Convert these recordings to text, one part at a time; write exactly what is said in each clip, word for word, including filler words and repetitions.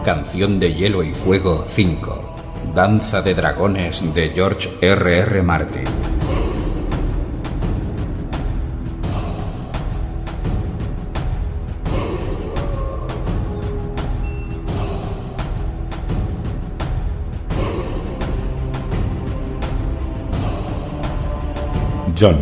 Canción de Hielo y Fuego cinco. Danza de Dragones de George R R Martin. Jon.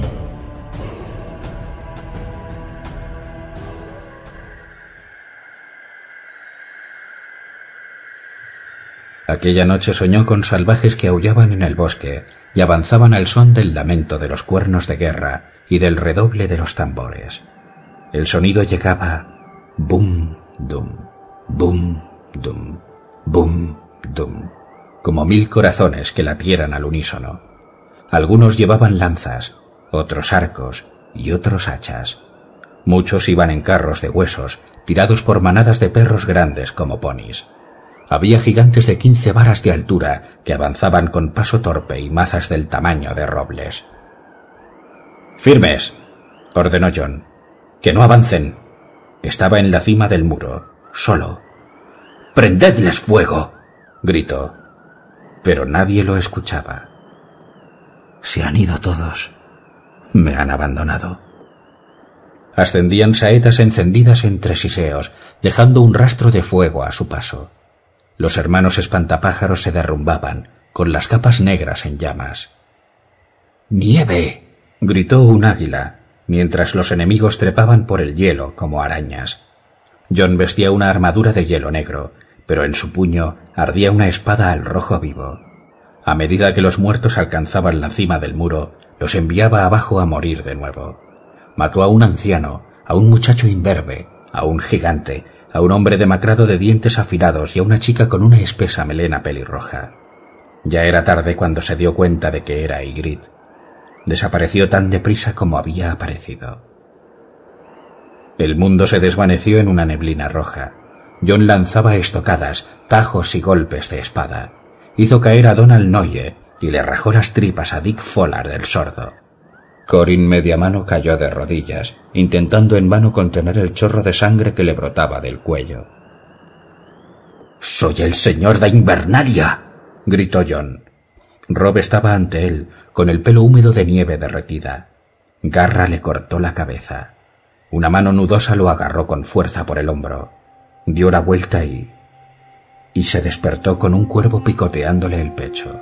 Aquella noche soñó con salvajes que aullaban en el bosque y avanzaban al son del lamento de los cuernos de guerra y del redoble de los tambores. El sonido llegaba bum dum, bum dum, bum dum, como mil corazones que latieran al unísono. Algunos llevaban lanzas, otros arcos y otros hachas. Muchos iban en carros de huesos, tirados por manadas de perros grandes como ponis. Había gigantes de quince varas de altura que avanzaban con paso torpe y mazas del tamaño de robles. «¡Firmes!», ordenó Jon. «¡Que no avancen!». Estaba en la cima del muro, solo. «¡Prendedles fuego!», gritó. Pero nadie lo escuchaba. «Se han ido todos. Me han abandonado». Ascendían saetas encendidas entre siseos, dejando un rastro de fuego a su paso. Los hermanos espantapájaros se derrumbaban, con las capas negras en llamas. «¡Nieve!», gritó un águila, mientras los enemigos trepaban por el hielo como arañas. Jon vestía una armadura de hielo negro, pero en su puño ardía una espada al rojo vivo. A medida que los muertos alcanzaban la cima del muro, los enviaba abajo a morir de nuevo. Mató a un anciano, a un muchacho imberbe, a un gigante, a un hombre demacrado de dientes afilados y a una chica con una espesa melena pelirroja. Ya era tarde cuando se dio cuenta de que era Ygritte. Desapareció tan deprisa como había aparecido. El mundo se desvaneció en una neblina roja. Jon lanzaba estocadas, tajos y golpes de espada. Hizo caer a Donald Noye y le rajó las tripas a Dick Follard el sordo. Corin Mediamano cayó de rodillas, intentando en vano contener el chorro de sangre que le brotaba del cuello. «¡Soy el señor de Invernalia!», gritó Jon. Robb estaba ante él, con el pelo húmedo de nieve derretida. Garra le cortó la cabeza. Una mano nudosa lo agarró con fuerza por el hombro. Dio la vuelta y... y se despertó con un cuervo picoteándole el pecho.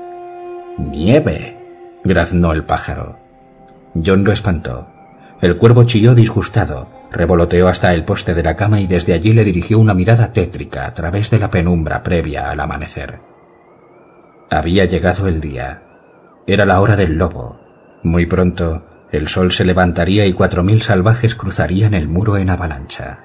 «¡Nieve!», graznó el pájaro. Jon lo espantó. El cuervo chilló disgustado, revoloteó hasta el poste de la cama y desde allí le dirigió una mirada tétrica a través de la penumbra previa al amanecer. Había llegado el día. Era la hora del lobo. Muy pronto, el sol se levantaría y cuatro mil salvajes cruzarían el muro en avalancha.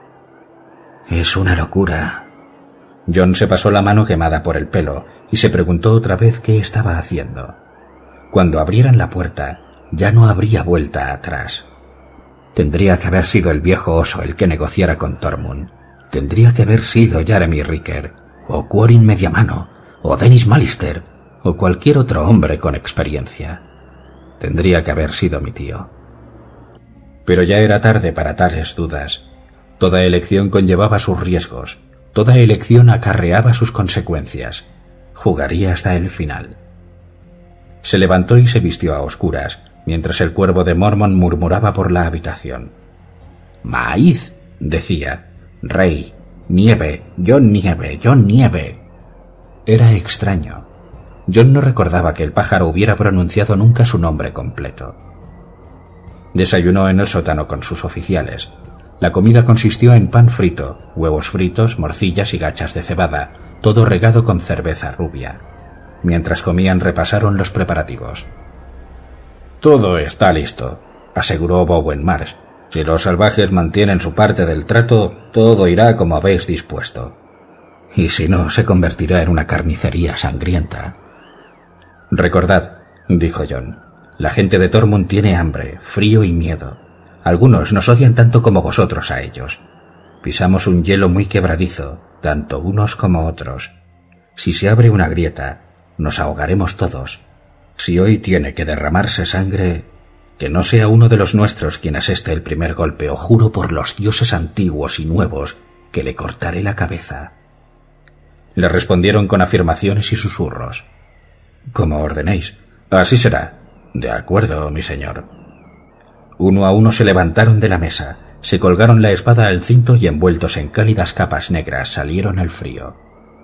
«Es una locura». Jon se pasó la mano quemada por el pelo y se preguntó otra vez qué estaba haciendo. Cuando abrieran la puerta, ya no habría vuelta atrás. Tendría que haber sido el viejo oso el que negociara con Tormund. Tendría que haber sido Jeremy Ricker, o Quarin Mediamano, o Denys Mallister, o cualquier otro hombre con experiencia. Tendría que haber sido mi tío. Pero ya era tarde para tales dudas. Toda elección conllevaba sus riesgos. Toda elección acarreaba sus consecuencias. Jugaría hasta el final. Se levantó y se vistió a oscuras, mientras el cuervo de Mormont murmuraba por la habitación. «Maíz», decía. «Rey. Nieve. Jon Nieve. Jon Nieve». Era extraño. Jon no recordaba que el pájaro hubiera pronunciado nunca su nombre completo. Desayunó en el sótano con sus oficiales. La comida consistió en pan frito, huevos fritos, morcillas y gachas de cebada, todo regado con cerveza rubia. Mientras comían repasaron los preparativos. «Todo está listo», aseguró Bowen Marsh. «Si los salvajes mantienen su parte del trato, todo irá como habéis dispuesto. Y si no, se convertirá en una carnicería sangrienta». «Recordad», dijo Jon, «la gente de Tormund tiene hambre, frío y miedo. Algunos nos odian tanto como vosotros a ellos. Pisamos un hielo muy quebradizo, tanto unos como otros. Si se abre una grieta, nos ahogaremos todos. Si hoy tiene que derramarse sangre, que no sea uno de los nuestros quien aseste el primer golpe, o juro por los dioses antiguos y nuevos que le cortaré la cabeza». Le respondieron con afirmaciones y susurros. «Como ordenéis. Así será». «De acuerdo, mi señor». Uno a uno se levantaron de la mesa, se colgaron la espada al cinto y envueltos en cálidas capas negras salieron al frío.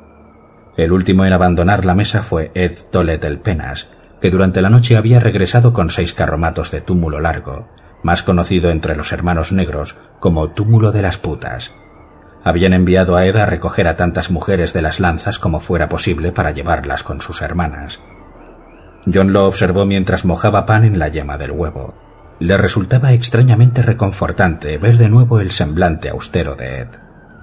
El último en abandonar la mesa fue Ed Tolet el Penas, que durante la noche había regresado con seis carromatos de túmulo largo, más conocido entre los hermanos negros como túmulo de las putas. Habían enviado a Ed a recoger a tantas mujeres de las lanzas como fuera posible para llevarlas con sus hermanas. John lo observó mientras mojaba pan en la yema del huevo. Le resultaba extrañamente reconfortante ver de nuevo el semblante austero de Ed.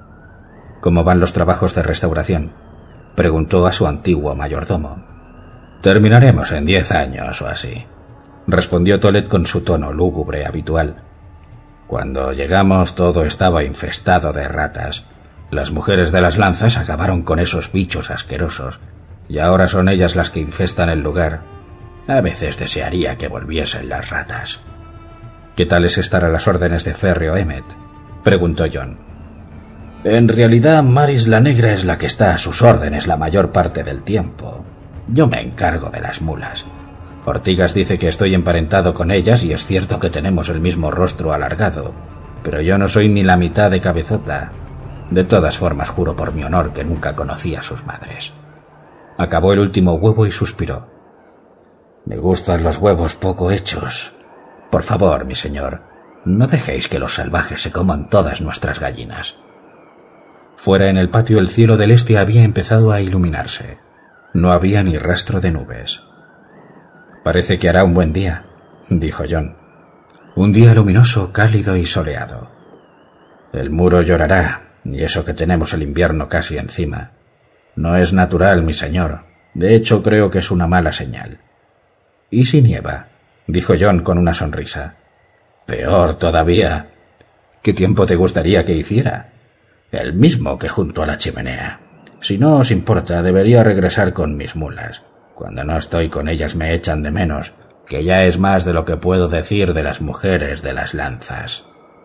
«¿Cómo van los trabajos de restauración?», preguntó a su antiguo mayordomo. «Terminaremos en diez años o así», respondió Tolet con su tono lúgubre habitual. «Cuando llegamos todo estaba infestado de ratas. Las mujeres de las lanzas acabaron con esos bichos asquerosos, y ahora son ellas las que infestan el lugar. A veces desearía que volviesen las ratas». «¿Qué tal es estar a las órdenes de Ferry o Emmet?», preguntó John. «En realidad, Maris la Negra es la que está a sus órdenes la mayor parte del tiempo. Yo me encargo de las mulas. Ortigas dice que estoy emparentado con ellas y es cierto que tenemos el mismo rostro alargado, pero yo no soy ni la mitad de cabezota. De todas formas, juro por mi honor que nunca conocí a sus madres». Acabó el último huevo y suspiró. «Me gustan los huevos poco hechos. Por favor, mi señor, no dejéis que los salvajes se coman todas nuestras gallinas». Fuera en el patio el cielo del este había empezado a iluminarse. No había ni rastro de nubes. «Parece que hará un buen día», dijo John. «Un día luminoso, cálido y soleado. El muro llorará, y eso que tenemos el invierno casi encima. No es natural, mi señor. De hecho, creo que es una mala señal». «¿Y si nieva?», dijo John con una sonrisa. «Peor todavía». «¿Qué tiempo te gustaría que hiciera?». «El mismo que junto a la chimenea. Si no os importa, debería regresar con mis mulas. Cuando no estoy con ellas me echan de menos, que ya es más de lo que puedo decir de las mujeres de las lanzas».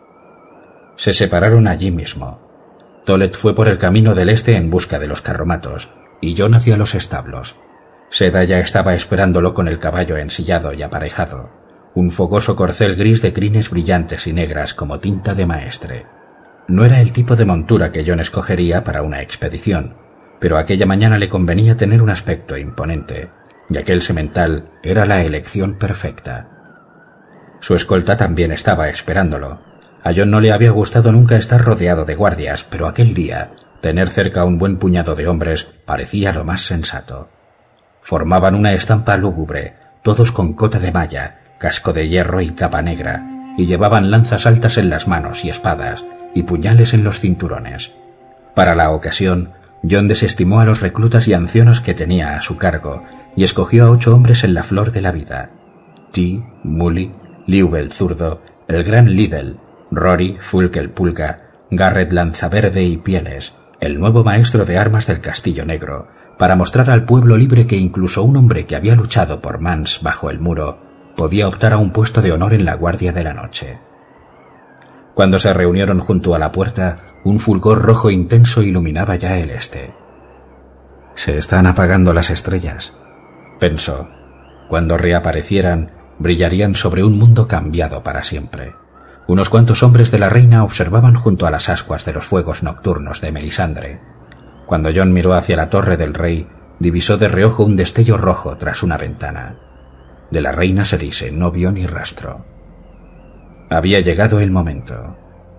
Se separaron allí mismo. Tolet fue por el camino del este en busca de los carromatos, y John hacia los establos. Seda ya estaba esperándolo con el caballo ensillado y aparejado, un fogoso corcel gris de crines brillantes y negras como tinta de maestre. No era el tipo de montura que John escogería para una expedición, pero aquella mañana le convenía tener un aspecto imponente, y aquel semental era la elección perfecta. Su escolta también estaba esperándolo. A John no le había gustado nunca estar rodeado de guardias, pero aquel día, tener cerca un buen puñado de hombres parecía lo más sensato. Formaban una estampa lúgubre, todos con cota de malla, casco de hierro y capa negra, y llevaban lanzas altas en las manos y espadas, y puñales en los cinturones. Para la ocasión, John desestimó a los reclutas y ancianos que tenía a su cargo y escogió a ocho hombres en la flor de la vida: T, Mully, Liu el zurdo, el gran Liddell, Rory, Fulk el pulga, Garrett Lanzaverde y Pieles, el nuevo maestro de armas del Castillo Negro, para mostrar al pueblo libre que incluso un hombre que había luchado por Mans bajo el muro podía optar a un puesto de honor en la Guardia de la Noche. Cuando se reunieron junto a la puerta, un fulgor rojo intenso iluminaba ya el este. «Se están apagando las estrellas», pensó. Cuando reaparecieran, brillarían sobre un mundo cambiado para siempre. Unos cuantos hombres de la reina observaban junto a las ascuas de los fuegos nocturnos de Melisandre. Cuando John miró hacia la torre del rey, divisó de reojo un destello rojo tras una ventana. De la reina Cerise no vio ni rastro. Había llegado el momento.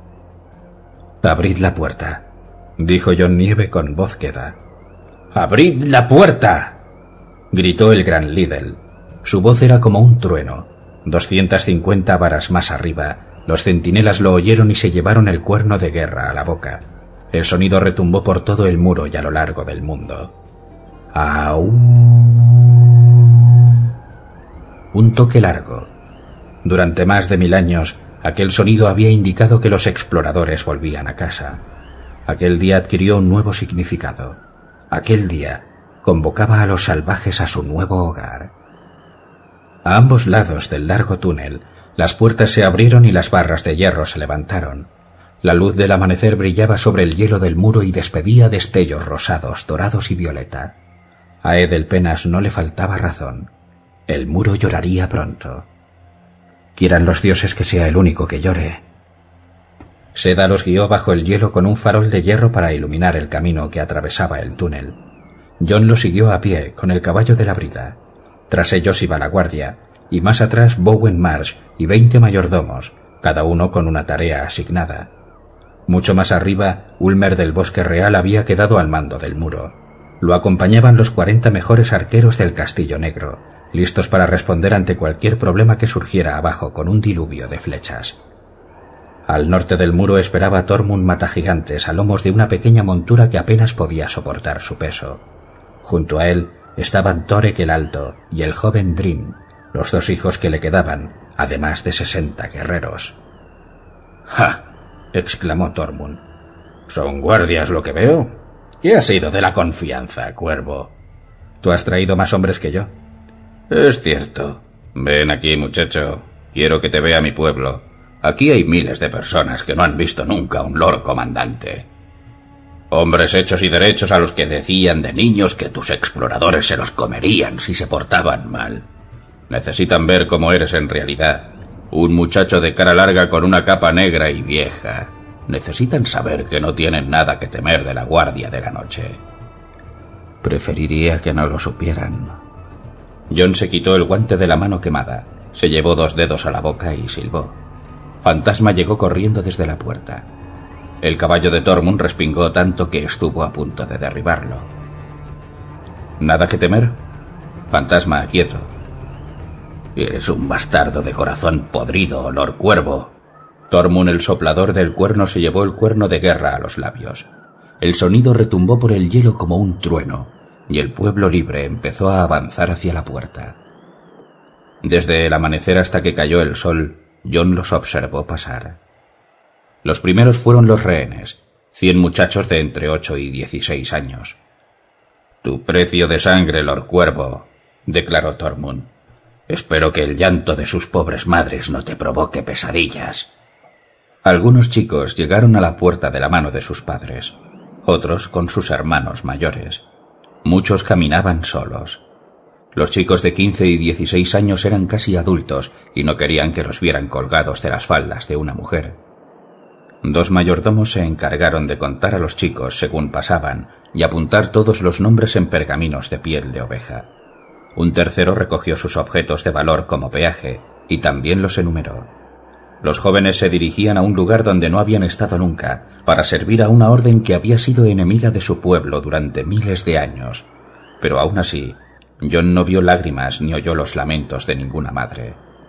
«Abrid la puerta», dijo John Nieve con voz queda. «¡Abrid la puerta!», gritó el gran Liddell. Su voz era como un trueno. Doscientas cincuenta varas más arriba, los centinelas lo oyeron y se llevaron el cuerno de guerra a la boca. El sonido retumbó por todo el muro y a lo largo del mundo. ¡Aú! Un toque largo. Durante más de mil años, aquel sonido había indicado que los exploradores volvían a casa. Aquel día adquirió un nuevo significado. Aquel día convocaba a los salvajes a su nuevo hogar. A ambos lados del largo túnel, las puertas se abrieron y las barras de hierro se levantaron. La luz del amanecer brillaba sobre el hielo del muro y despedía destellos rosados, dorados y violeta. A Edelpenas no le faltaba razón. El muro lloraría pronto. Quieran los dioses que sea el único que llore. Seda los guió bajo el hielo con un farol de hierro para iluminar el camino que atravesaba el túnel. John lo siguió a pie, con el caballo de la brida. Tras ellos iba la guardia, y más atrás Bowen Marsh y veinte mayordomos, cada uno con una tarea asignada. Mucho más arriba, Ulmer del Bosque Real había quedado al mando del muro. Lo acompañaban los cuarenta mejores arqueros del Castillo Negro, listos para responder ante cualquier problema que surgiera abajo con un diluvio de flechas. Al norte del muro esperaba Tormund Matagigantes a lomos de una pequeña montura que apenas podía soportar su peso. Junto a él estaban Torek el Alto y el joven Drin, los dos hijos que le quedaban, además de sesenta guerreros. «¡Ja!», exclamó Tormund. «¿Son guardias lo que veo? ¿Qué ha sido de la confianza, cuervo? Tú has traído más hombres que yo». «Es cierto. Ven aquí, muchacho. Quiero que te vea mi pueblo. Aquí hay miles de personas que no han visto nunca un Lord Comandante. Hombres hechos y derechos a los que decían de niños que tus exploradores se los comerían si se portaban mal. Necesitan ver cómo eres en realidad. Un muchacho de cara larga con una capa negra y vieja. Necesitan saber que no tienen nada que temer de la guardia de la noche». «Preferiría que no lo supieran». John se quitó el guante de la mano quemada, se llevó dos dedos a la boca y silbó. Fantasma llegó corriendo desde la puerta. El caballo de Tormund respingó tanto que estuvo a punto de derribarlo. «¿Nada que temer?» «Fantasma, quieto». «Eres un bastardo de corazón podrido, Lord Cuervo». Tormund el soplador del cuerno se llevó el cuerno de guerra a los labios. El sonido retumbó por el hielo como un trueno, y el pueblo libre empezó a avanzar hacia la puerta. Desde el amanecer hasta que cayó el sol, John los observó pasar. Los primeros fueron los rehenes, cien muchachos de entre ocho y dieciséis años. «Tu precio de sangre, Lord Cuervo», declaró Tormund. «Espero que el llanto de sus pobres madres no te provoque pesadillas». Algunos chicos llegaron a la puerta de la mano de sus padres, otros con sus hermanos mayores. Muchos caminaban solos. Los chicos de quince y dieciséis años eran casi adultos y no querían que los vieran colgados de las faldas de una mujer. Dos mayordomos se encargaron de contar a los chicos según pasaban y apuntar todos los nombres en pergaminos de piel de oveja. Un tercero recogió sus objetos de valor como peaje y también los enumeró. Los jóvenes se dirigían a un lugar donde no habían estado nunca, para servir a una orden que había sido enemiga de su pueblo durante miles de años. Pero aún así, John no vio lágrimas ni oyó los lamentos de ninguna madre.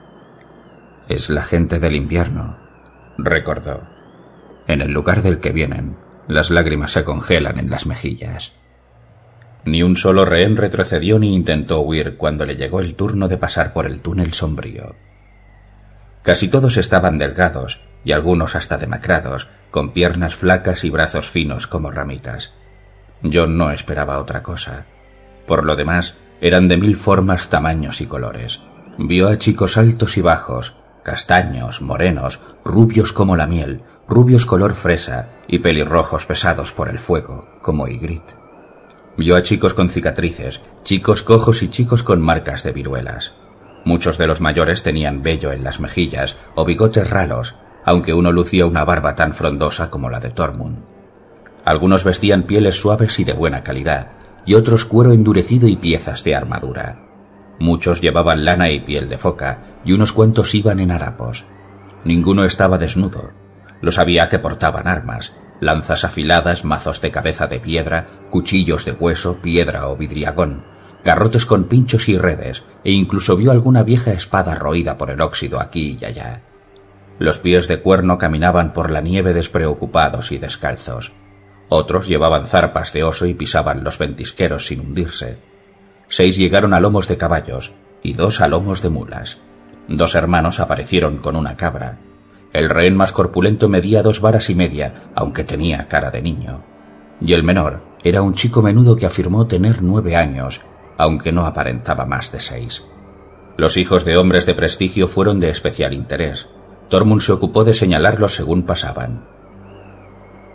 «Es la gente del invierno», recordó. «En el lugar del que vienen, las lágrimas se congelan en las mejillas». Ni un solo rehén retrocedió ni intentó huir cuando le llegó el turno de pasar por el túnel sombrío. Casi todos estaban delgados, y algunos hasta demacrados, con piernas flacas y brazos finos como ramitas. John no esperaba otra cosa. Por lo demás, eran de mil formas, tamaños y colores. Vio a chicos altos y bajos, castaños, morenos, rubios como la miel, rubios color fresa y pelirrojos pesados por el fuego, como Ygritte. Vio a chicos con cicatrices, chicos cojos y chicos con marcas de viruelas. Muchos de los mayores tenían vello en las mejillas o bigotes ralos, aunque uno lucía una barba tan frondosa como la de Tormund. Algunos vestían pieles suaves y de buena calidad, y otros cuero endurecido y piezas de armadura. Muchos llevaban lana y piel de foca, y unos cuantos iban en harapos. Ninguno estaba desnudo. Los había que portaban armas, lanzas afiladas, mazos de cabeza de piedra, cuchillos de hueso, piedra o vidriagón, garrotes con pinchos y redes, e incluso vio alguna vieja espada roída por el óxido aquí y allá. Los pies de cuerno caminaban por la nieve despreocupados y descalzos. Otros llevaban zarpas de oso y pisaban los ventisqueros sin hundirse. Seis llegaron a lomos de caballos y dos a lomos de mulas. Dos hermanos aparecieron con una cabra. El rehén más corpulento medía dos varas y media, aunque tenía cara de niño. Y el menor era un chico menudo que afirmó tener nueve años, aunque no aparentaba más de seis. Los hijos de hombres de prestigio fueron de especial interés. Tormund se ocupó de señalarlos según pasaban.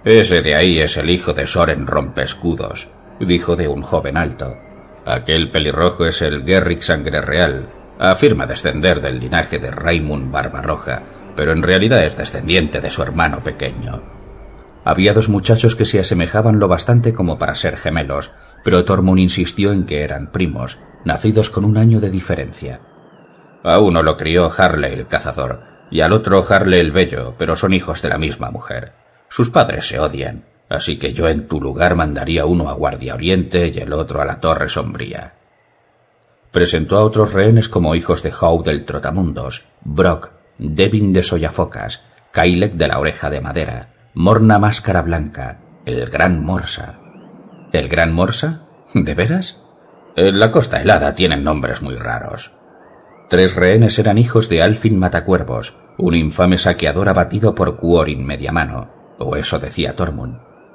Ese de ahí es el hijo de Soren Rompescudos, dijo de un joven alto. Aquel pelirrojo es el Gerrick Sangre Real. Afirma descender del linaje de Raimund Barbarroja, pero en realidad es descendiente de su hermano pequeño. Había dos muchachos que se asemejaban lo bastante como para ser gemelos, pero Tormund insistió en que eran primos, nacidos con un año de diferencia. A uno lo crió Harle el Cazador, y al otro Harle el Bello, pero son hijos de la misma mujer. Sus padres se odian, así que yo en tu lugar mandaría uno a Guardia Oriente y el otro a la Torre Sombría. Presentó a otros rehenes como hijos de Howe del Trotamundos, Brock, Devin de Soyafocas, Kailek de la Oreja de Madera, Morna Máscara Blanca, el Gran Morsa. ¿El Gran Morsa? ¿De veras? En la Costa Helada tienen nombres muy raros. Tres rehenes eran hijos de Alfin Matacuervos, un infame saqueador abatido por Quorin Mediamano, o eso decía Tormund.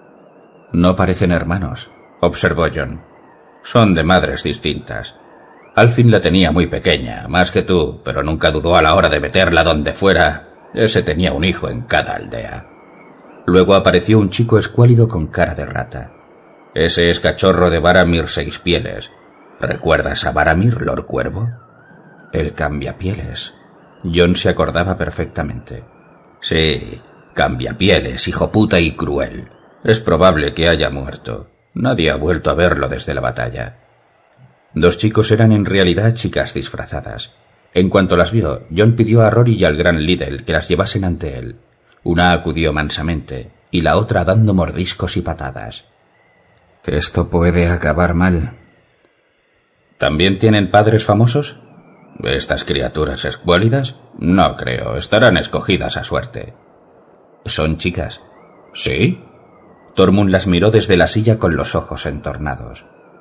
No parecen hermanos, observó Jon. Son de madres distintas. Alfin la tenía muy pequeña, más que tú, pero nunca dudó a la hora de meterla donde fuera. Ese tenía un hijo en cada aldea. Luego apareció un chico escuálido con cara de rata. Ese es cachorro de Varamir Seispieles. ¿Recuerdas a Varamir, Lord Cuervo? El Cambiapieles. Jon se acordaba perfectamente. Sí, Cambiapieles, hijo puta y cruel. Es probable que haya muerto. Nadie ha vuelto a verlo desde la batalla. Dos chicos eran en realidad chicas disfrazadas. En cuanto las vio, Jon pidió a Rory y al gran Liddell que las llevasen ante él. Una acudió mansamente, y la otra dando mordiscos y patadas. Que esto puede acabar mal. ¿También tienen padres famosos? ¿Estas criaturas escuálidas? No creo, estarán escogidas a suerte. ¿Son chicas? ¿Sí? Tormund las miró desde la silla con los ojos entornados.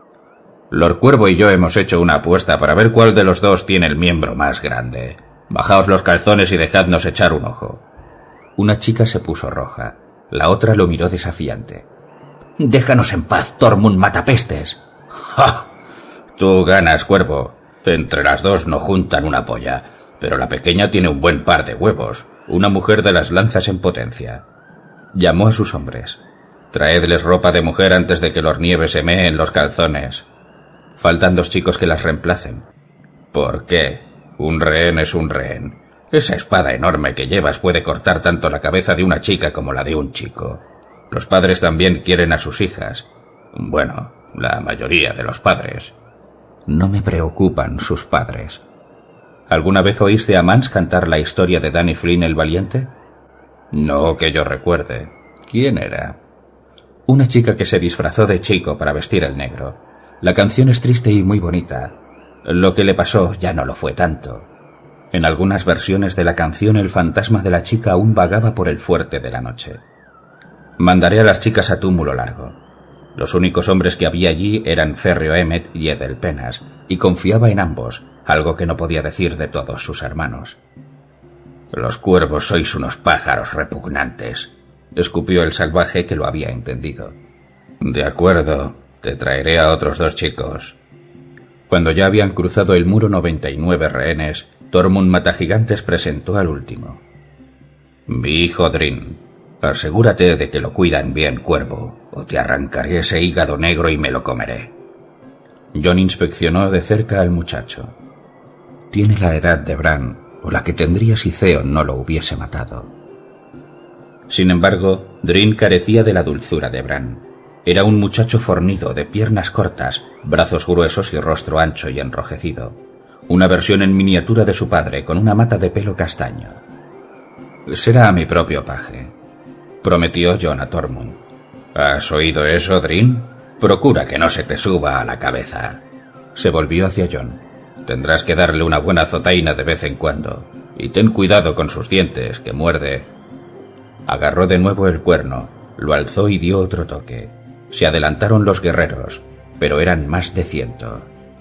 Lord Cuervo y yo hemos hecho una apuesta para ver cuál de los dos tiene el miembro más grande. Bajaos los calzones y dejadnos echar un ojo. Una chica se puso roja. La otra lo miró desafiante. «Déjanos en paz, Tormund Matapestes». ¡Ja! Tú ganas, Cuervo. Entre las dos no juntan una polla, pero la pequeña tiene un buen par de huevos. Una mujer de las lanzas en potencia. Llamó a sus hombres. «Traedles ropa de mujer antes de que Lord Nieve se mee en los calzones». Faltan dos chicos que las reemplacen. ¿Por qué? Un rehén es un rehén. Esa espada enorme que llevas puede cortar tanto la cabeza de una chica como la de un chico. Los padres también quieren a sus hijas. Bueno, la mayoría de los padres. No me preocupan sus padres. ¿Alguna vez oíste a Mans cantar la historia de Danny Flynn el Valiente? No que yo recuerde. ¿Quién era? Una chica que se disfrazó de chico para vestir el negro. La canción es triste y muy bonita. Lo que le pasó ya no lo fue tanto. En algunas versiones de la canción el fantasma de la chica aún vagaba por el fuerte de la noche. Mandaré a las chicas a túmulo largo. Los únicos hombres que había allí eran Férreo Emmet y Edelpenas, y confiaba en ambos, algo que no podía decir de todos sus hermanos. Los cuervos sois unos pájaros repugnantes, escupió el salvaje que lo había entendido. De acuerdo, te traeré a otros dos chicos. Cuando ya habían cruzado el muro noventa y nueve rehenes, Tormund Matagigantes presentó al último. Mi hijo Drin, asegúrate de que lo cuidan bien, Cuervo, o te arrancaré ese hígado negro y me lo comeré. Jon inspeccionó de cerca al muchacho. Tiene la edad de Bran, o la que tendría si Theon no lo hubiese matado. Sin embargo, Drin carecía de la dulzura de Bran. Era un muchacho fornido, de piernas cortas, brazos gruesos y rostro ancho y enrojecido. Una versión en miniatura de su padre, con una mata de pelo castaño. Será mi propio paje, prometió Jon a Tormund. ¿Has oído eso, Drin? Procura que no se te suba a la cabeza. Se volvió hacia Jon. Tendrás que darle una buena azotaina de vez en cuando. Y ten cuidado con sus dientes, que muerde. Agarró de nuevo el cuerno, lo alzó y dio otro toque. Se adelantaron los guerreros, pero eran más de ciento.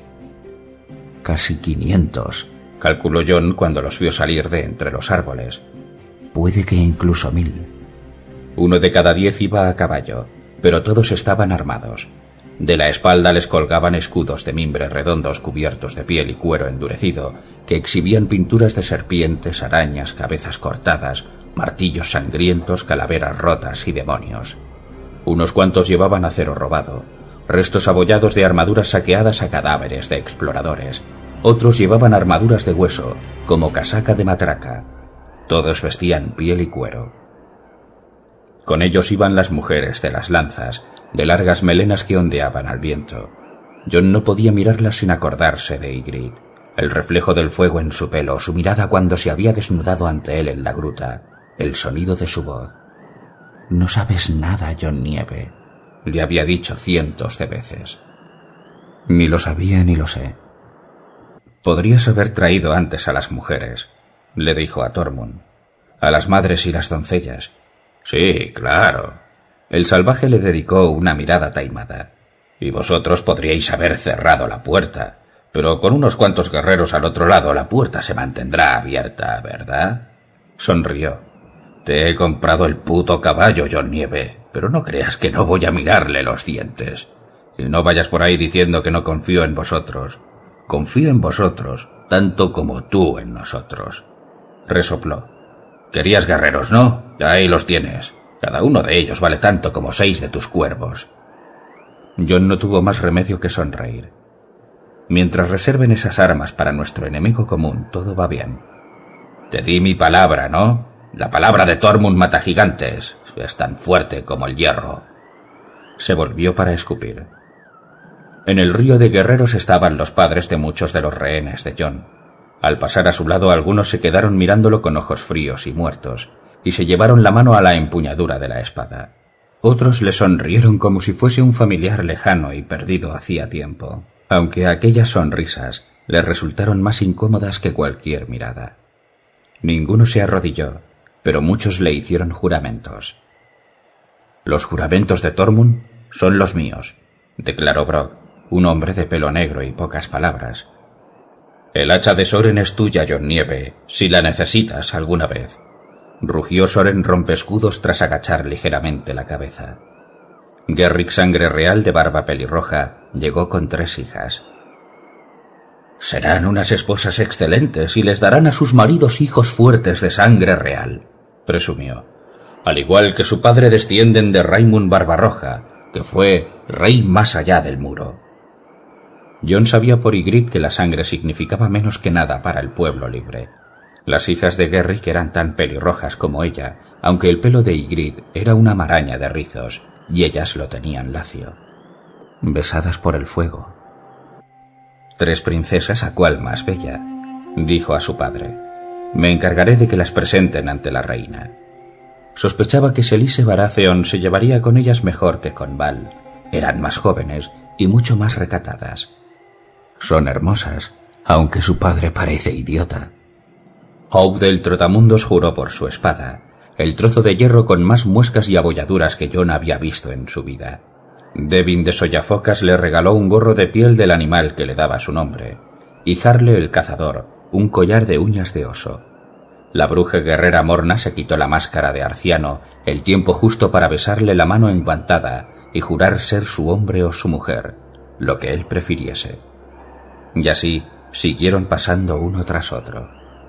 Casi quinientos, calculó Jon cuando los vio salir de entre los árboles. Puede que incluso mil. Uno de cada diez iba a caballo, pero todos estaban armados. De la espalda les colgaban escudos de mimbre redondos cubiertos de piel y cuero endurecido, que exhibían pinturas de serpientes, arañas, cabezas cortadas, martillos sangrientos, calaveras rotas y demonios. Unos cuantos llevaban acero robado, restos abollados de armaduras saqueadas a cadáveres de exploradores. Otros llevaban armaduras de hueso, como casaca de matraca. Todos vestían piel y cuero. Con ellos iban las mujeres de las lanzas, de largas melenas que ondeaban al viento. John no podía mirarlas sin acordarse de Ygritte, el reflejo del fuego en su pelo, su mirada cuando se había desnudado ante él en la gruta, el sonido de su voz. «No sabes nada, John Nieve», le había dicho cientos de veces. «Ni lo sabía ni lo sé». «Podrías haber traído antes a las mujeres», le dijo a Tormund, «a las madres y las doncellas». «Sí, claro». El salvaje le dedicó una mirada taimada. «Y vosotros podríais haber cerrado la puerta, pero con unos cuantos guerreros al otro lado la puerta se mantendrá abierta, ¿verdad?» Sonrió. «Te he comprado el puto caballo, John Nieve, pero no creas que no voy a mirarle los dientes. Y no vayas por ahí diciendo que no confío en vosotros. Confío en vosotros, tanto como tú en nosotros». Resopló. «Querías guerreros, ¿no? Ahí los tienes. Cada uno de ellos vale tanto como seis de tus cuervos». John no tuvo más remedio que sonreír. «Mientras reserven esas armas para nuestro enemigo común, todo va bien». «Te di mi palabra, ¿no? La palabra de Tormund Matagigantes. Es tan fuerte como el hierro». Se volvió para escupir. En el río de guerreros estaban los padres de muchos de los rehenes de John. Al pasar a su lado, algunos se quedaron mirándolo con ojos fríos y muertos, y se llevaron la mano a la empuñadura de la espada. Otros le sonrieron como si fuese un familiar lejano y perdido hacía tiempo, aunque aquellas sonrisas le resultaron más incómodas que cualquier mirada. Ninguno se arrodilló, pero muchos le hicieron juramentos. «Los juramentos de Tormund son los míos», declaró Brok, un hombre de pelo negro y pocas palabras. «El hacha de Soren es tuya, John Nieve, si la necesitas alguna vez», rugió Soren Rompescudos tras agachar ligeramente la cabeza. Gerrick Sangre Real, de barba pelirroja, llegó con tres hijas. «Serán unas esposas excelentes y les darán a sus maridos hijos fuertes de sangre real», presumió. «Al igual que su padre descienden de Raimund Barbarroja, que fue rey más allá del muro». John sabía por Ygritte que la sangre significaba menos que nada para el pueblo libre. Las hijas de Gerrick eran tan pelirrojas como ella, aunque el pelo de Ygritte era una maraña de rizos, y ellas lo tenían lacio. «Besadas por el fuego». «Tres princesas, ¿a cuál más bella?», dijo a su padre. «Me encargaré de que las presenten ante la reina». Sospechaba que Selise Baratheon se llevaría con ellas mejor que con Val. Eran más jóvenes y mucho más recatadas. «Son hermosas, aunque su padre parece idiota». Hope del Trotamundos juró por su espada, el trozo de hierro con más muescas y abolladuras que Jon había visto en su vida. Devin de Sollafocas le regaló un gorro de piel del animal que le daba su nombre, y Harle el Cazador un collar de uñas de oso. La bruja guerrera Morna se quitó la máscara de Arciano, el tiempo justo para besarle la mano enguantada y jurar ser su hombre o su mujer, lo que él prefiriese. Y así siguieron pasando uno tras otro.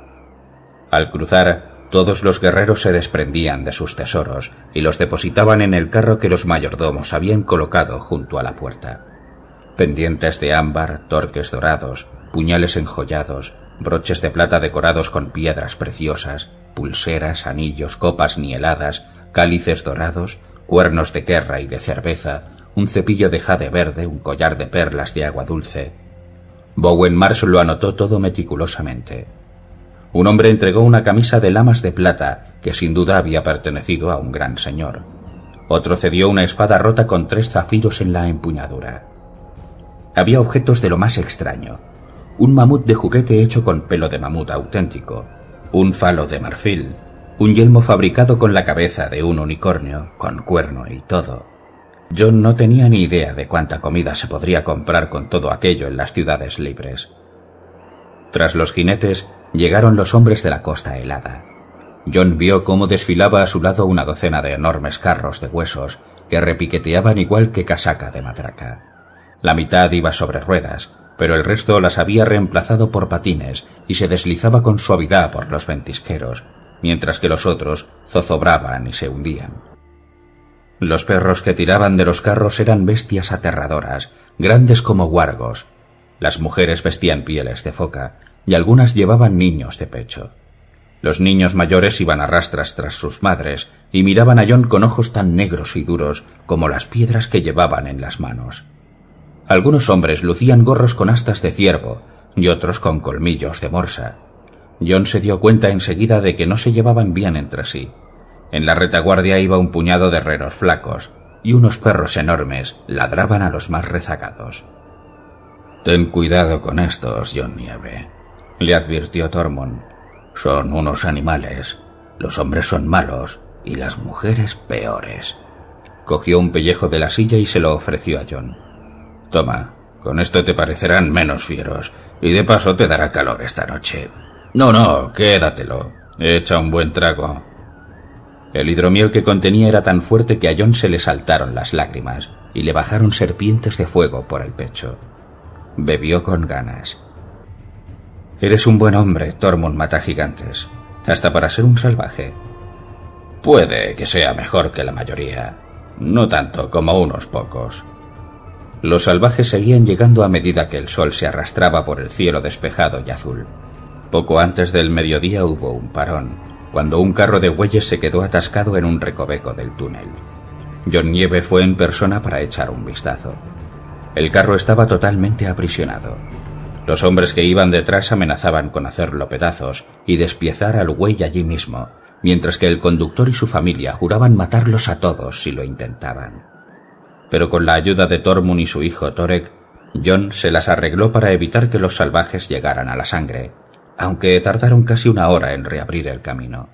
Al cruzar, todos los guerreros se desprendían de sus tesoros y los depositaban en el carro que los mayordomos habían colocado junto a la puerta. Pendientes de ámbar, torques dorados, puñales enjollados, broches de plata decorados con piedras preciosas, pulseras, anillos, copas nieladas, cálices dorados, cuernos de guerra y de cerveza, un cepillo de jade verde, un collar de perlas de agua dulce. Bowen Marsh lo anotó todo meticulosamente. Un hombre entregó una camisa de lamas de plata, que sin duda había pertenecido a un gran señor. Otro cedió una espada rota con tres zafiros en la empuñadura. Había objetos de lo más extraño. Un mamut de juguete hecho con pelo de mamut auténtico, un falo de marfil, un yelmo fabricado con la cabeza de un unicornio, con cuerno y todo. Jon no tenía ni idea de cuánta comida se podría comprar con todo aquello en las ciudades libres. Tras los jinetes llegaron los hombres de la costa helada. Jon vio cómo desfilaba a su lado una docena de enormes carros de huesos que repiqueteaban igual que casaca de matraca. La mitad iba sobre ruedas, pero el resto las había reemplazado por patines y se deslizaba con suavidad por los ventisqueros, mientras que los otros zozobraban y se hundían. Los perros que tiraban de los carros eran bestias aterradoras, grandes como guargos. Las mujeres vestían pieles de foca y algunas llevaban niños de pecho. Los niños mayores iban a rastras tras sus madres y miraban a John con ojos tan negros y duros como las piedras que llevaban en las manos. Algunos hombres lucían gorros con astas de ciervo y otros con colmillos de morsa. John se dio cuenta enseguida de que no se llevaban bien entre sí. En la retaguardia iba un puñado de herreros flacos y unos perros enormes ladraban a los más rezagados. «Ten cuidado con estos, John Nieve», le advirtió Tormund. «Son unos animales. Los hombres son malos y las mujeres peores». Cogió un pellejo de la silla y se lo ofreció a John. «Toma, con esto te parecerán menos fieros y de paso te dará calor esta noche». «No, no, quédatelo. Echa un buen trago». El hidromiel que contenía era tan fuerte que a John se le saltaron las lágrimas y le bajaron serpientes de fuego por el pecho. Bebió con ganas. «Eres un buen hombre, Tormund Matagigantes, hasta para ser un salvaje». «Puede que sea mejor que la mayoría, no tanto como unos pocos». Los salvajes seguían llegando a medida que el sol se arrastraba por el cielo despejado y azul. Poco antes del mediodía hubo un parón, cuando un carro de bueyes se quedó atascado en un recoveco del túnel. John Nieve fue en persona para echar un vistazo. El carro estaba totalmente aprisionado. Los hombres que iban detrás amenazaban con hacerlo pedazos y despiezar al buey allí mismo, mientras que el conductor y su familia juraban matarlos a todos si lo intentaban. Pero con la ayuda de Tormund y su hijo Torek, John se las arregló para evitar que los salvajes llegaran a la sangre, aunque tardaron casi una hora en reabrir el camino.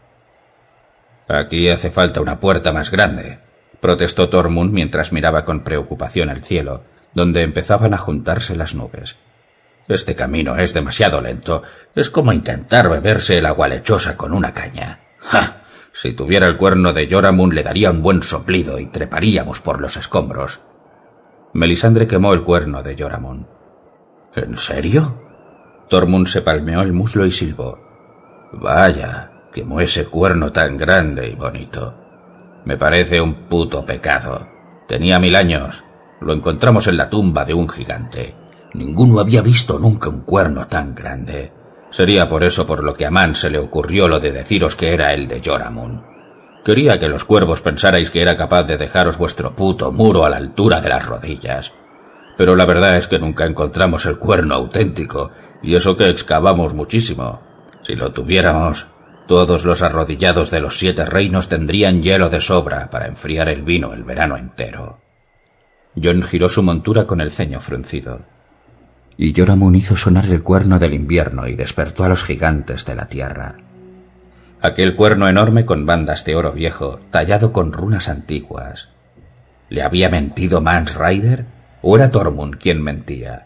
«Aquí hace falta una puerta más grande», protestó Tormund mientras miraba con preocupación el cielo, donde empezaban a juntarse las nubes. «Este camino es demasiado lento. Es como intentar beberse el agua lechosa con una caña. ¡Ja! Si tuviera el cuerno de Joramun le daría un buen soplido y treparíamos por los escombros». Melisandre quemó el cuerno de Joramun. «¿En serio?» Tormund se palmeó el muslo y silbó. «Vaya, quemó ese cuerno tan grande y bonito. Me parece un puto pecado. Tenía mil años. Lo encontramos en la tumba de un gigante. Ninguno había visto nunca un cuerno tan grande. Sería por eso por lo que a Man se le ocurrió lo de deciros que era el de Joramun. Quería que los cuervos pensarais que era capaz de dejaros vuestro puto muro a la altura de las rodillas. Pero la verdad es que nunca encontramos el cuerno auténtico, y eso que excavamos muchísimo. Si lo tuviéramos, todos los arrodillados de los siete reinos tendrían hielo de sobra para enfriar el vino el verano entero». John giró su montura con el ceño fruncido. Y Joramun hizo sonar el cuerno del invierno y despertó a los gigantes de la tierra. Aquel cuerno enorme con bandas de oro viejo, tallado con runas antiguas. ¿Le había mentido Mance Rayder o era Tormund quien mentía?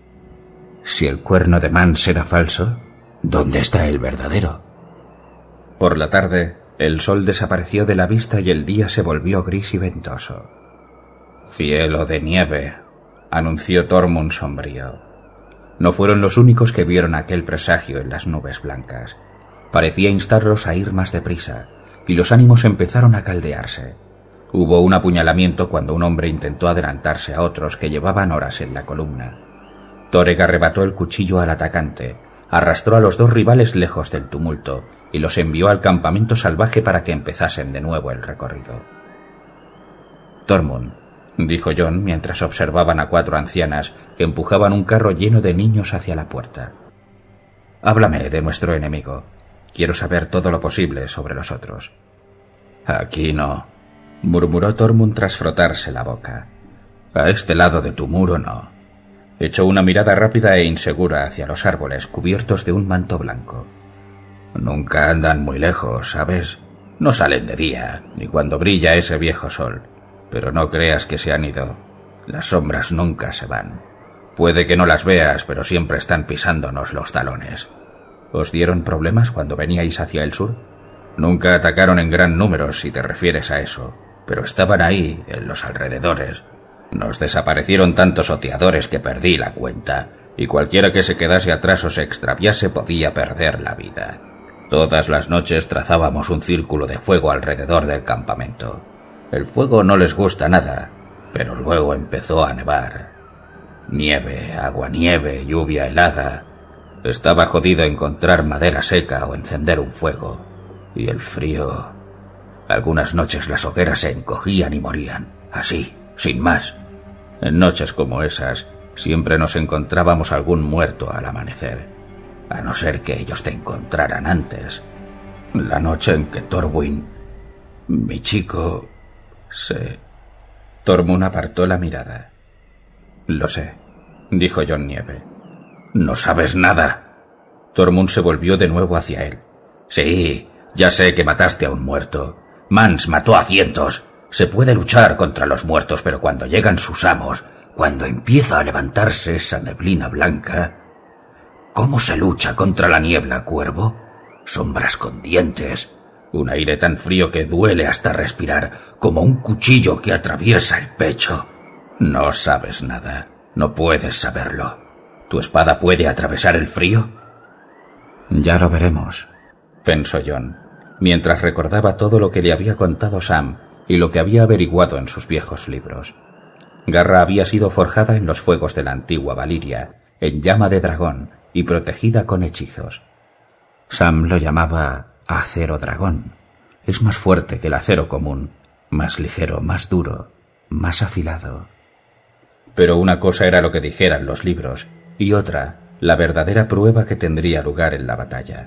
Si el cuerno de Mance era falso, ¿dónde está el verdadero? Por la tarde, el sol desapareció de la vista y el día se volvió gris y ventoso. «Cielo de nieve», anunció Tormund sombrío. No fueron los únicos que vieron aquel presagio en las nubes blancas. Parecía instarlos a ir más deprisa, y los ánimos empezaron a caldearse. Hubo un apuñalamiento cuando un hombre intentó adelantarse a otros que llevaban horas en la columna. Torek arrebató el cuchillo al atacante, arrastró a los dos rivales lejos del tumulto y los envió al campamento salvaje para que empezasen de nuevo el recorrido. «Tormund», dijo John mientras observaban a cuatro ancianas que empujaban un carro lleno de niños hacia la puerta. «Háblame de nuestro enemigo. Quiero saber todo lo posible sobre los otros». «Aquí no», murmuró Tormund tras frotarse la boca. «A este lado de tu muro no». Echó una mirada rápida e insegura hacia los árboles cubiertos de un manto blanco. «Nunca andan muy lejos, ¿sabes? No salen de día, ni cuando brilla ese viejo sol. Pero no creas que se han ido. Las sombras nunca se van. Puede que no las veas, pero siempre están pisándonos los talones». «¿Os dieron problemas cuando veníais hacia el sur?» «Nunca atacaron en gran número, si te refieres a eso, pero estaban ahí, en los alrededores. Nos desaparecieron tantos oteadores que perdí la cuenta, y cualquiera que se quedase atrás o se extraviase podía perder la vida. Todas las noches trazábamos un círculo de fuego alrededor del campamento. El fuego no les gusta nada, pero luego empezó a nevar. Nieve, aguanieve, lluvia helada. Estaba jodido encontrar madera seca o encender un fuego. Y el frío... Algunas noches las hogueras se encogían y morían, así, sin más. En noches como esas, siempre nos encontrábamos algún muerto al amanecer, a no ser que ellos te encontraran antes. La noche en que Torwin, mi chico, se... Tormund apartó la mirada. Lo sé, dijo Jon Nieve. No sabes nada. Tormund se volvió de nuevo hacia él. Sí, ya sé que mataste a un muerto. Mans mató a cientos. Se puede luchar contra los muertos, pero cuando llegan sus amos, cuando empieza a levantarse esa neblina blanca... ¿Cómo se lucha contra la niebla, cuervo? Sombras con dientes, un aire tan frío que duele hasta respirar, como un cuchillo que atraviesa el pecho. No sabes nada, no puedes saberlo. ¿Tu espada puede atravesar el frío? Ya lo veremos, pensó Jon, mientras recordaba todo lo que le había contado Sam y lo que había averiguado en sus viejos libros. Garra había sido forjada en los fuegos de la antigua Valiria, en llama de dragón y protegida con hechizos. Sam lo llamaba acero dragón. Es más fuerte que el acero común, más ligero, más duro, más afilado. Pero una cosa era lo que dijeran los libros, y otra, la verdadera prueba que tendría lugar en la batalla.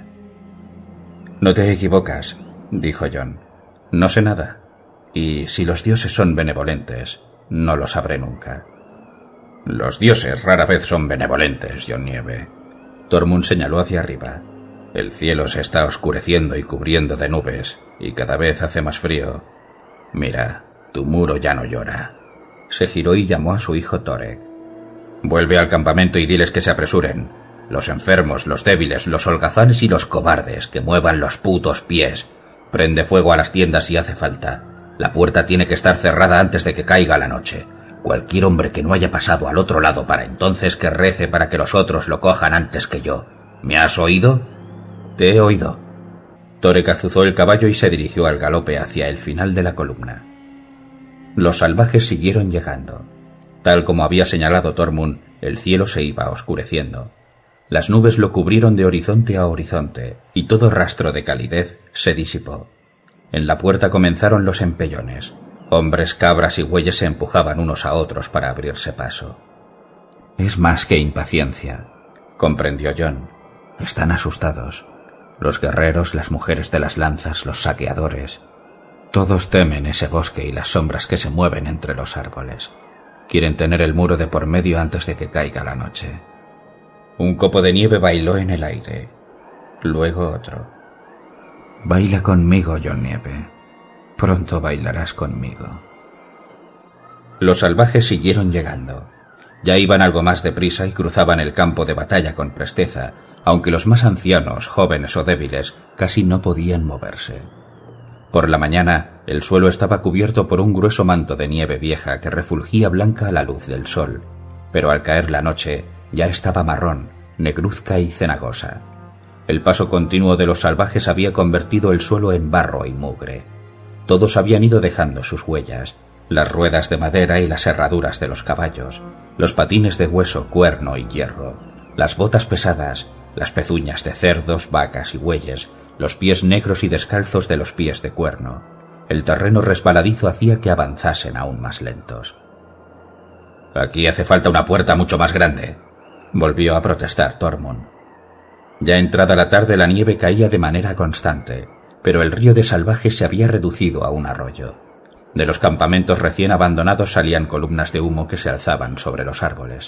No te equivocas, dijo Jon. No sé nada, y si los dioses son benevolentes, no lo sabré nunca. Los dioses rara vez son benevolentes, Jon Nieve. Tormund señaló hacia arriba. El cielo se está oscureciendo y cubriendo de nubes, y cada vez hace más frío. Mira, tu muro ya no llora. Se giró y llamó a su hijo Torek. Vuelve al campamento y diles que se apresuren. Los enfermos, los débiles, los holgazanes y los cobardes, que muevan los putos pies. Prende fuego a las tiendas si hace falta. La puerta tiene que estar cerrada antes de que caiga la noche. Cualquier hombre que no haya pasado al otro lado para entonces que rece para que los otros lo cojan antes que yo. ¿Me has oído? Te he oído. Torek azuzó el caballo y se dirigió al galope hacia el final de la columna. Los salvajes siguieron llegando. Tal como había señalado Tormund, el cielo se iba oscureciendo. Las nubes lo cubrieron de horizonte a horizonte, y todo rastro de calidez se disipó. En la puerta comenzaron los empellones. Hombres, cabras y bueyes se empujaban unos a otros para abrirse paso. Es más que impaciencia, comprendió Jon. Están asustados. Los guerreros, las mujeres de las lanzas, los saqueadores. Todos temen ese bosque y las sombras que se mueven entre los árboles. Quieren tener el muro de por medio antes de que caiga la noche. Un copo de nieve bailó en el aire. Luego otro. Baila conmigo, Jon Nieve. Pronto bailarás conmigo. Los salvajes siguieron llegando. Ya iban algo más deprisa y cruzaban el campo de batalla con presteza, aunque los más ancianos, jóvenes o débiles, casi no podían moverse. Por la mañana, el suelo estaba cubierto por un grueso manto de nieve vieja que refulgía blanca a la luz del sol, pero al caer la noche ya estaba marrón, negruzca y cenagosa. El paso continuo de los salvajes había convertido el suelo en barro y mugre. Todos habían ido dejando sus huellas, las ruedas de madera y las herraduras de los caballos, los patines de hueso, cuerno y hierro, las botas pesadas, las pezuñas de cerdos, vacas y bueyes, los pies negros y descalzos de los pies de cuerno. El terreno resbaladizo hacía que avanzasen aún más lentos. Aquí hace falta una puerta mucho más grande, volvió a protestar Tormund. Ya entrada la tarde la nieve caía de manera constante, pero el río de salvajes se había reducido a un arroyo. De los campamentos recién abandonados salían columnas de humo que se alzaban sobre los árboles.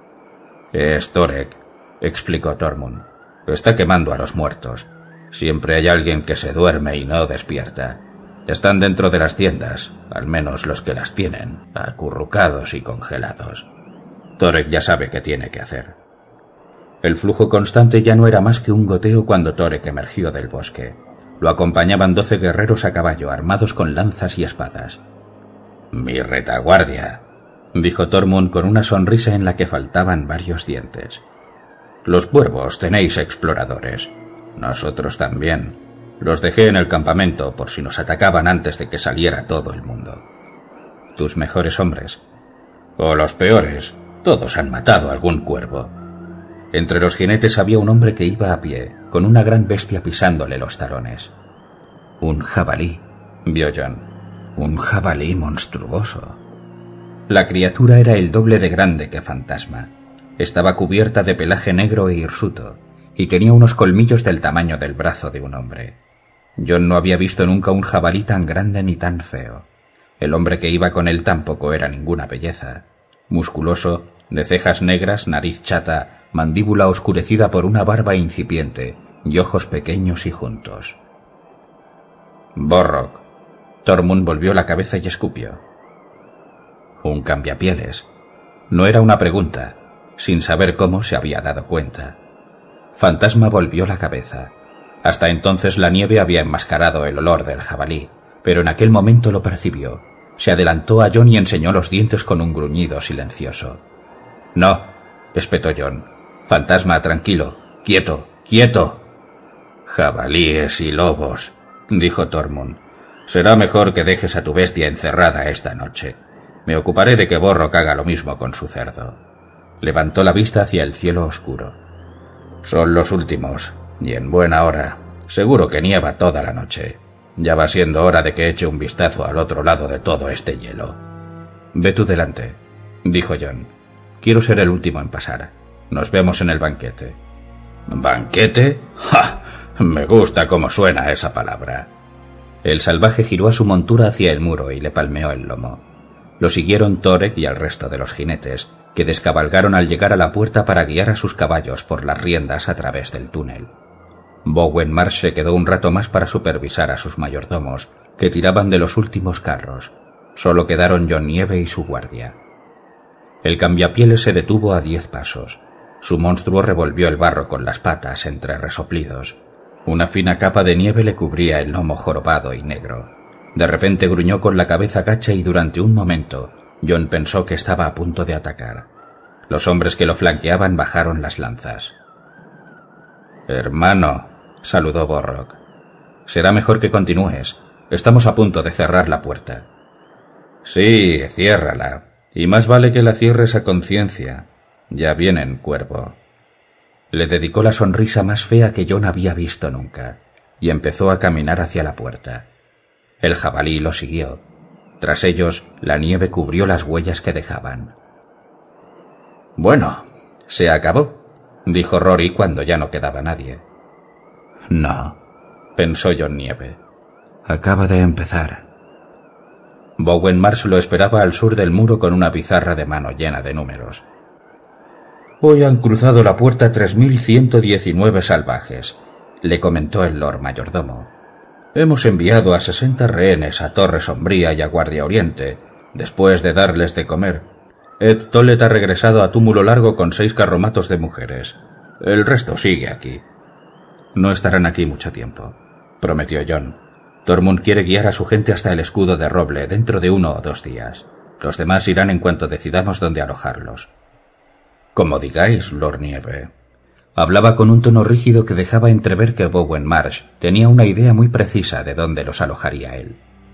Es Torek, explicó Tormund. Está quemando a los muertos. Siempre hay alguien que se duerme y no despierta. Están dentro de las tiendas, al menos los que las tienen, acurrucados y congelados. Torek ya sabe qué tiene que hacer. El flujo constante ya no era más que un goteo cuando Torek emergió del bosque. Lo acompañaban doce guerreros a caballo, armados con lanzas y espadas. «Mi retaguardia», dijo Tormund con una sonrisa en la que faltaban varios dientes. «Los cuervos tenéis exploradores. Nosotros también. Los dejé en el campamento por si nos atacaban antes de que saliera todo el mundo. Tus mejores hombres. O los peores. Todos han matado a algún cuervo. Entre los jinetes había un hombre que iba a pie, con una gran bestia pisándole los talones. Un jabalí, vio John. Un jabalí monstruoso. La criatura era el doble de grande que Fantasma. Estaba cubierta de pelaje negro e hirsuto, y tenía unos colmillos del tamaño del brazo de un hombre. John no había visto nunca un jabalí tan grande ni tan feo. El hombre que iba con él tampoco era ninguna belleza. Musculoso, de cejas negras, nariz chata, mandíbula oscurecida por una barba incipiente y ojos pequeños y juntos. Borrock. Tormund volvió la cabeza y escupió. Un cambiapieles. No era una pregunta. Sin saber cómo se había dado cuenta. Fantasma volvió la cabeza. Hasta entonces la nieve había enmascarado el olor del jabalí, pero en aquel momento lo percibió. Se adelantó a John y enseñó los dientes con un gruñido silencioso. No, espetó John. Fantasma, tranquilo. Quieto, quieto. Jabalíes y lobos, dijo Tormund. Será mejor que dejes a tu bestia encerrada esta noche. Me ocuparé de que Borrock haga lo mismo con su cerdo. Levantó la vista hacia el cielo oscuro. Son los últimos, y en buena hora. Seguro que nieva toda la noche. Ya va siendo hora de que eche un vistazo al otro lado de todo este hielo. Ve tú delante, dijo John. Quiero ser el último en pasar. Nos vemos en el banquete. ¿Banquete? ¡Ja! Me gusta cómo suena esa palabra. El salvaje giró a su montura hacia el muro y le palmeó el lomo. Lo siguieron Torek y el resto de los jinetes, que descabalgaron al llegar a la puerta para guiar a sus caballos por las riendas a través del túnel. Bowen Marsh se quedó un rato más para supervisar a sus mayordomos, que tiraban de los últimos carros. Solo quedaron John Nieve y su guardia. El cambiapieles se detuvo a diez pasos. Su monstruo revolvió el barro con las patas entre resoplidos. Una fina capa de nieve le cubría el lomo jorobado y negro. De repente gruñó con la cabeza gacha y durante un momento John pensó que estaba a punto de atacar. Los hombres que lo flanqueaban bajaron las lanzas. «Hermano», saludó Borrock. «Será mejor que continúes. Estamos a punto de cerrar la puerta». «Sí, ciérrala. Y más vale que la cierres a conciencia. Ya vienen, cuervo». Le dedicó la sonrisa más fea que John había visto nunca, y empezó a caminar hacia la puerta. El jabalí lo siguió. Tras ellos, la nieve cubrió las huellas que dejaban. «Bueno, se acabó», dijo Rory cuando ya no quedaba nadie. «No», pensó John Nieve. «Acaba de empezar». Bowen Marsh lo esperaba al sur del muro con una pizarra de mano llena de números. «Hoy han cruzado la puerta tres mil ciento diecinueve salvajes», le comentó el Lord Mayordomo. «Hemos enviado a sesenta rehenes a Torre Sombría y a Guardia Oriente, después de darles de comer. Ed Tolet ha regresado a Túmulo Largo con seis carromatos de mujeres. El resto sigue aquí». «No estarán aquí mucho tiempo», prometió John. «Tormund quiere guiar a su gente hasta el escudo de roble dentro de uno o dos días. Los demás irán en cuanto decidamos dónde alojarlos». «Como digáis, Lord Nieve». Hablaba con un tono rígido que dejaba entrever que Bowen Marsh tenía una idea muy precisa de dónde los alojaría él.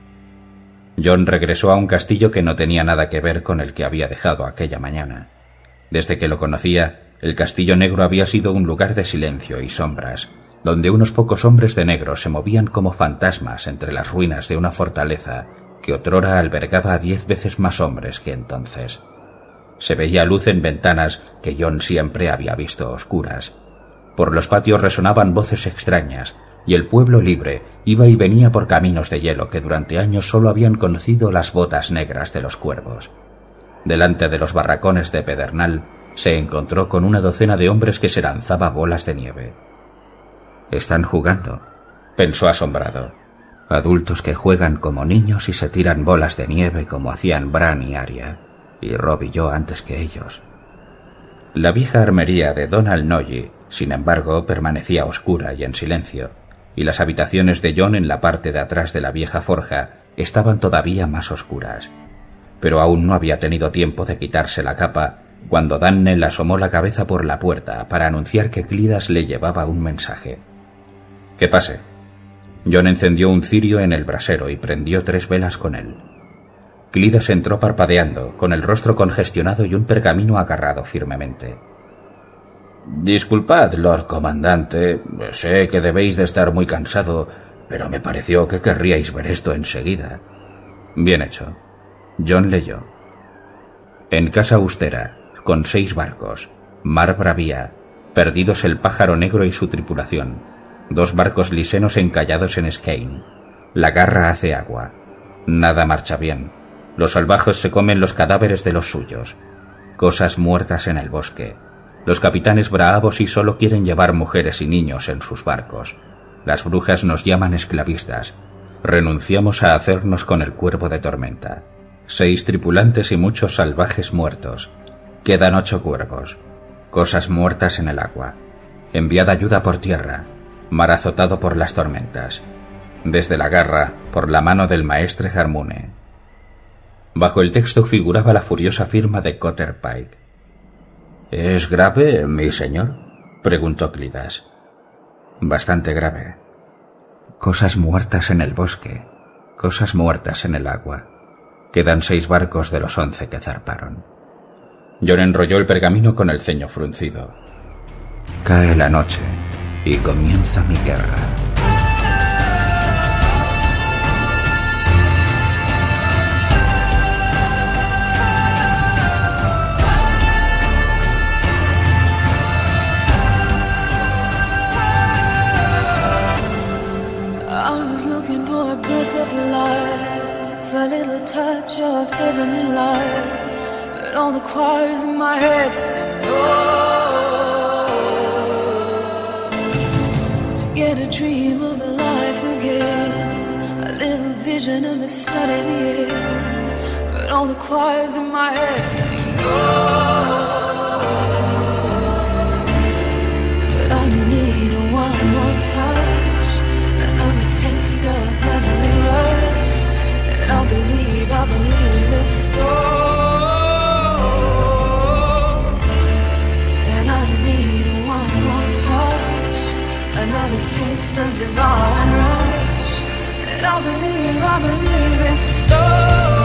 John regresó a un castillo que no tenía nada que ver con el que había dejado aquella mañana. Desde que lo conocía, el Castillo Negro había sido un lugar de silencio y sombras, donde unos pocos hombres de negro se movían como fantasmas entre las ruinas de una fortaleza que otrora albergaba a diez veces más hombres que entonces. Se veía luz en ventanas que John siempre había visto oscuras. Por los patios resonaban voces extrañas, y el pueblo libre iba y venía por caminos de hielo que durante años solo habían conocido las botas negras de los cuervos. Delante de los barracones de Pedernal se encontró con una docena de hombres que se lanzaba bolas de nieve. «Están jugando», pensó asombrado. «Adultos que juegan como niños y se tiran bolas de nieve como hacían Bran y Arya, y Rob y yo antes que ellos». La vieja armería de Donald Noye, sin embargo, permanecía oscura y en silencio, y las habitaciones de John en la parte de atrás de la vieja forja estaban todavía más oscuras. Pero aún no había tenido tiempo de quitarse la capa cuando Dannel asomó la cabeza por la puerta para anunciar que Cledas le llevaba un mensaje. Que pase. John encendió un cirio en el brasero y prendió tres velas con él. Cledas entró parpadeando, con el rostro congestionado y un pergamino agarrado firmemente. Disculpad, Lord Comandante, sé que debéis de estar muy cansado, pero me pareció que querríais ver esto enseguida. Bien hecho. John leyó. En casa austera, con seis barcos, mar bravía, perdidos el pájaro negro y su tripulación, dos barcos lisenos encallados en Skane. La garra hace agua. Nada marcha bien. Los salvajes se comen los cadáveres de los suyos. Cosas muertas en el bosque. Los capitanes bravos y solo quieren llevar mujeres y niños en sus barcos. Las brujas nos llaman esclavistas. Renunciamos a hacernos con el cuervo de tormenta. Seis tripulantes y muchos salvajes muertos. Quedan ocho cuervos. Cosas muertas en el agua. Enviad ayuda por tierra. Mar azotado por las tormentas. Desde la garra, por la mano del maestre Harmune. Bajo el texto figuraba la furiosa firma de Cotter Pike. ¿Es grave, mi señor?, preguntó Cledas. Bastante grave. Cosas muertas en el bosque, cosas muertas en el agua. Quedan seis barcos de los once que zarparon. John enrolló el pergamino con el ceño fruncido. Cae la noche y comienza mi guerra. A little touch of heavenly light, but all the choirs in my head sing no. To get a dream of life again, a little vision of the sun in the air, but all the choirs in my head sing no. But I need a one more touch, another taste of heavenly rush. And I believe, I believe it's so. And I need one more touch, another taste of divine rush. And I believe, I believe it's so.